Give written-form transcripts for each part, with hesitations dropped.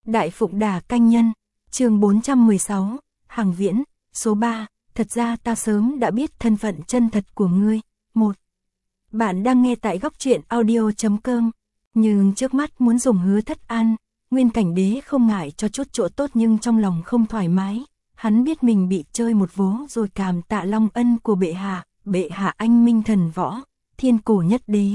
Đại Phụng Đà Canh Nhân, chương 416, Hằng Viễn, số 3, thật ra ta sớm đã biết thân phận chân thật của ngươi. 1. Bạn đang nghe tại góc truyện audio.com, nhưng trước mắt muốn dùng Hứa Thất An, Nguyên Cảnh Đế không ngại cho chút chỗ tốt nhưng trong lòng không thoải mái. Hắn biết mình bị chơi một vố rồi cảm tạ long ân của bệ hạ anh minh thần võ, thiên cổ nhất đế.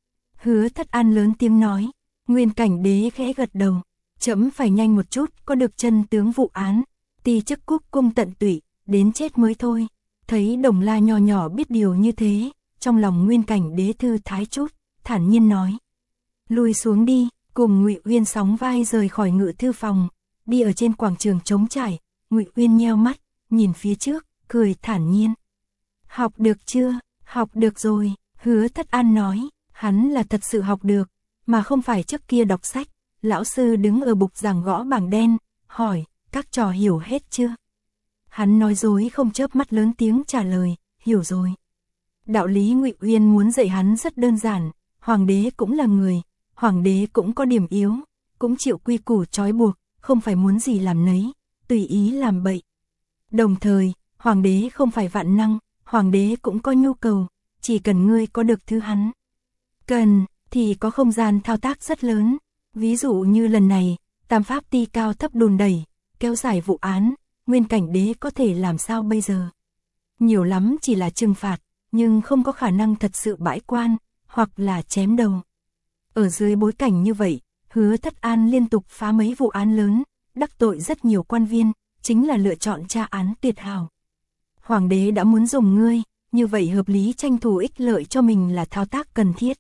Hứa Thất An lớn tiếng nói, Nguyên Cảnh Đế khẽ gật đầu, chấm phải nhanh một chút, có được chân tướng vụ án, ti chức cúc cung tận tụy, đến chết mới thôi. Thấy Đồng La nhỏ nhỏ biết điều như thế, trong lòng Nguyên Cảnh Đế thư thái chút, thản nhiên nói, lui xuống đi, cùng Ngụy Uyên sóng vai rời khỏi ngự thư phòng, đi ở trên quảng trường trống trải. Ngụy Uyên nheo mắt, nhìn phía trước, cười thản nhiên. Học được chưa? Học được rồi, Hứa Thất An nói, hắn là thật sự học được, mà không phải trước kia đọc sách. Lão sư đứng ở bục giảng gõ bảng đen, hỏi, các trò hiểu hết chưa? Hắn nói dối không chớp mắt lớn tiếng trả lời, hiểu rồi. Đạo lý Ngụy Uyên muốn dạy hắn rất đơn giản, hoàng đế cũng là người, hoàng đế cũng có điểm yếu, cũng chịu quy củ trói buộc, không phải muốn gì làm nấy, tùy ý làm bậy. Đồng thời, hoàng đế không phải vạn năng, hoàng đế cũng có nhu cầu, chỉ cần ngươi có được thứ hắn cần, thì có không gian thao tác rất lớn. Ví dụ như lần này, tam pháp ti cao thấp đùn đẩy, kéo dài vụ án, Nguyên Cảnh Đế có thể làm sao bây giờ? Nhiều lắm chỉ là trừng phạt, nhưng không có khả năng thật sự bãi quan, hoặc là chém đầu. Ở dưới bối cảnh như vậy, Hứa Thất An liên tục phá mấy vụ án lớn, đắc tội rất nhiều quan viên, chính là lựa chọn tra án tuyệt hảo. Hoàng đế đã muốn dùng ngươi, như vậy hợp lý tranh thủ ích lợi cho mình là thao tác cần thiết.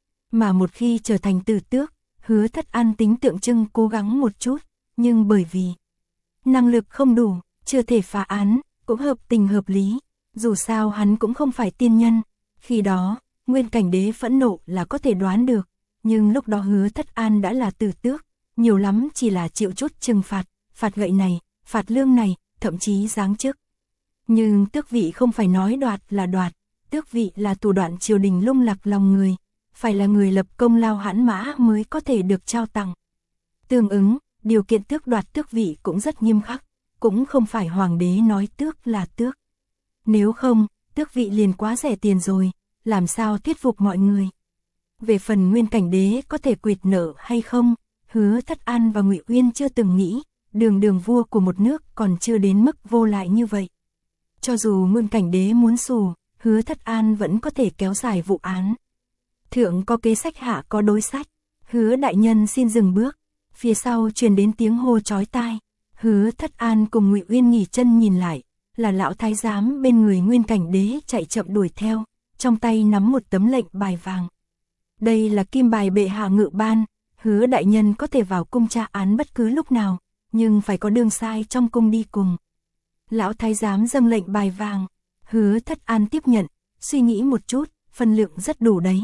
Mà một khi trở thành tử tước, Hứa Thất An tính tượng trưng cố gắng một chút, nhưng bởi vì năng lực không đủ, chưa thể phá án, cũng hợp tình hợp lý. Dù sao hắn cũng không phải tiên nhân. Khi đó, Nguyên Cảnh Đế phẫn nộ là có thể đoán được, nhưng lúc đó Hứa Thất An đã là tử tước, nhiều lắm chỉ là chịu chút trừng phạt, phạt gậy này, phạt lương này, thậm chí giáng chức. Nhưng tước vị không phải nói đoạt là đoạt, tước vị là thủ đoạn triều đình lung lạc lòng người, phải là người lập công lao hãn mã mới có thể được trao tặng. Tương ứng, điều kiện tước đoạt tước vị cũng rất nghiêm khắc, cũng không phải hoàng đế nói tước là tước. Nếu không, tước vị liền quá rẻ tiền rồi, làm sao thuyết phục mọi người. Về phần Nguyên Cảnh Đế có thể quỵt nợ hay không, Hứa Thất An và Ngụy Uyên chưa từng nghĩ, đường vua của một nước còn chưa đến mức vô lại như vậy. Cho dù Nguyên Cảnh Đế muốn xù, Hứa Thất An vẫn có thể kéo dài vụ án. Thượng có kế sách hạ có đối sách, Hứa đại nhân xin dừng bước, phía sau truyền đến tiếng hô chói tai. Hứa Thất An cùng Ngụy Uyên nghỉ chân nhìn lại, là lão thái giám bên người Nguyên Cảnh Đế chạy chậm đuổi theo, trong tay nắm một tấm lệnh bài vàng. Đây là kim bài bệ hạ ngự ban, Hứa đại nhân có thể vào cung tra án bất cứ lúc nào, nhưng phải có đương sai trong cung đi cùng. Lão thái giám dâng lệnh bài vàng, Hứa Thất An tiếp nhận, suy nghĩ một chút, phân lượng rất đủ đấy.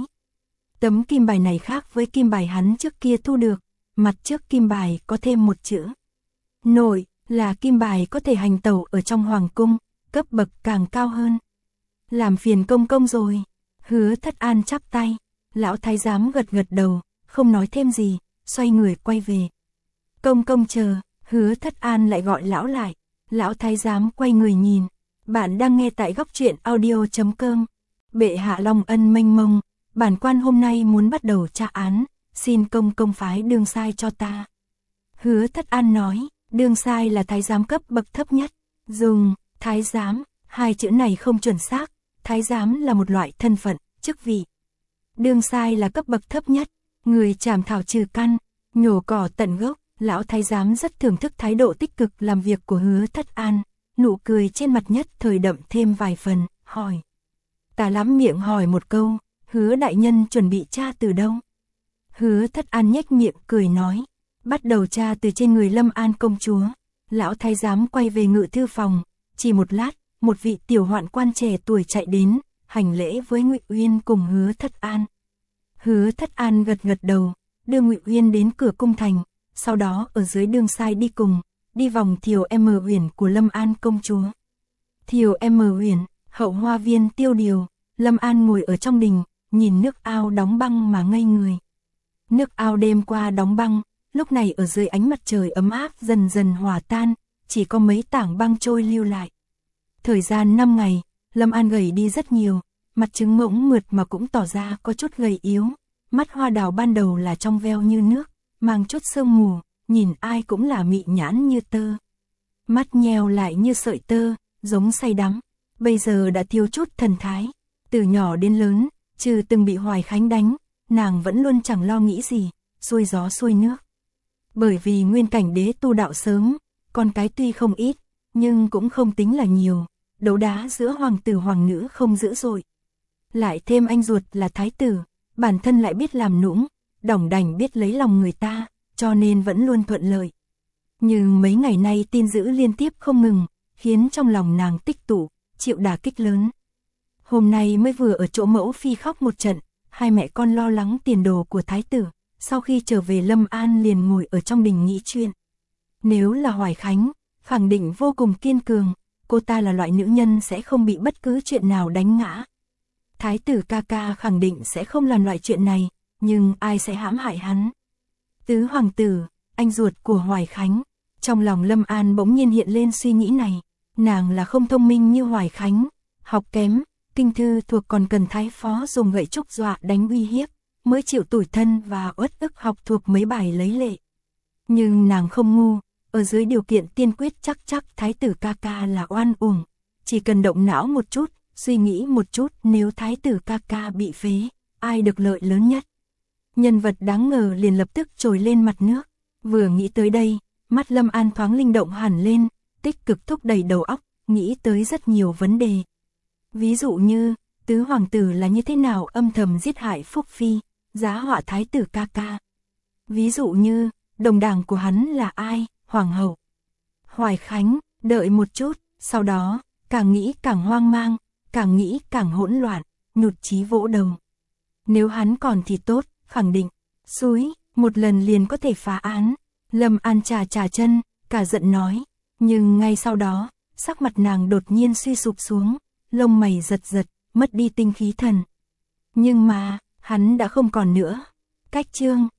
Tấm kim bài này khác với kim bài hắn trước kia thu được, mặt trước kim bài có thêm một chữ nội, là kim bài có thể hành tẩu ở trong hoàng cung, cấp bậc càng cao hơn. Làm phiền công công rồi. Hứa Thất An chắp tay, lão thái giám gật đầu, không nói thêm gì, xoay người quay về. Công công chờ, Hứa Thất An lại gọi lão lại, lão thái giám quay người nhìn, bạn đang nghe tại góc truyện audio.com, bệ hạ long ân mênh mông, bản quan hôm nay muốn bắt đầu tra án, xin công công phái đương sai cho ta. Hứa Thất An nói, đương sai là thái giám cấp bậc thấp nhất, dùng thái giám, hai chữ này không chuẩn xác, thái giám là một loại thân phận, chức vị. Đương sai là cấp bậc thấp nhất, người chảm thảo trừ căn, nhổ cỏ tận gốc. Lão thái giám rất thưởng thức thái độ tích cực làm việc của Hứa Thất An, nụ cười trên mặt nhất thời đậm thêm vài phần, hỏi. Ta lắm miệng hỏi một câu, Hứa đại nhân chuẩn bị tra từ đâu? Hứa Thất An nhếch miệng cười nói, bắt đầu tra từ trên người Lâm An công chúa. Lão thái giám quay về ngự thư phòng, chỉ một lát, một vị tiểu hoạn quan trẻ tuổi chạy đến, hành lễ với Ngụy Uyên cùng Hứa Thất An. Hứa Thất An gật đầu, đưa Ngụy Uyên đến cửa cung thành, sau đó ở dưới đương sai đi cùng, đi vòng Thiều Uyển của Lâm An công chúa. Thiều Uyển, hậu hoa viên tiêu điều, Lâm An ngồi ở trong đình, nhìn nước ao đóng băng mà ngây người. Nước ao đêm qua đóng băng, lúc này ở dưới ánh mặt trời ấm áp dần dần hòa tan, chỉ có mấy tảng băng trôi lưu lại. Thời gian 5 ngày, Lâm An gầy đi rất nhiều, mặt trứng mỗng mượt mà cũng tỏ ra có chút gầy yếu, mắt hoa đào ban đầu là trong veo như nước, mang chút sương mù, nhìn ai cũng là mị nhãn như tơ. Mắt nheo lại như sợi tơ, giống say đắm, bây giờ đã thiếu chút thần thái. Từ nhỏ đến lớn, trừ từng bị Hoài Khánh đánh, nàng vẫn luôn chẳng lo nghĩ gì, xuôi gió xuôi nước. Bởi vì Nguyên Cảnh Đế tu đạo sớm, con cái tuy không ít, nhưng cũng không tính là nhiều, đấu đá giữa hoàng tử hoàng nữ không dữ dội. Lại thêm anh ruột là thái tử, bản thân lại biết làm nũng, đỏng đảnh biết lấy lòng người ta, cho nên vẫn luôn thuận lợi. Nhưng mấy ngày nay tin dữ liên tiếp không ngừng, khiến trong lòng nàng tích tụ, chịu đả kích lớn. Hôm nay mới vừa ở chỗ mẫu phi khóc một trận, hai mẹ con lo lắng tiền đồ của thái tử, sau khi trở về Lâm An liền ngồi ở trong đình nghĩ chuyện. Nếu là Hoài Khánh, khẳng định vô cùng kiên cường, cô ta là loại nữ nhân sẽ không bị bất cứ chuyện nào đánh ngã. Thái tử ca ca khẳng định sẽ không làm loại chuyện này, nhưng ai sẽ hãm hại hắn? Tứ hoàng tử, anh ruột của Hoài Khánh. Trong lòng Lâm An bỗng nhiên hiện lên suy nghĩ này, nàng là không thông minh như Hoài Khánh, học kém, kinh thư thuộc còn cần thái phó dùng gậy trúc dọa đánh uy hiếp, mới chịu tủi thân và uất ức học thuộc mấy bài lấy lệ. Nhưng nàng không ngu, ở dưới điều kiện tiên quyết chắc thái tử ca ca là oan uổng, chỉ cần động não một chút, suy nghĩ một chút, nếu thái tử ca ca bị phế, ai được lợi lớn nhất? Nhân vật đáng ngờ liền lập tức trồi lên mặt nước, vừa nghĩ tới đây, mắt Lâm An thoáng linh động hẳn lên, tích cực thúc đẩy đầu óc, nghĩ tới rất nhiều vấn đề. Ví dụ như, tứ hoàng tử là như thế nào âm thầm giết hại Phúc Phi, giá họa thái tử ca ca. Ví dụ như, đồng đảng của hắn là ai, hoàng hậu. Hoài Khánh, đợi một chút, sau đó, càng nghĩ càng hoang mang, càng nghĩ càng hỗn loạn, nhụt chí vỗ đầu. Nếu hắn còn thì tốt, khẳng định, xúi, một lần liền có thể phá án. Lâm An trà chân, cả giận nói, nhưng ngay sau đó, sắc mặt nàng đột nhiên suy sụp xuống, lông mày giật, mất đi tinh khí thần. Nhưng mà, hắn đã không còn nữa. Cách chương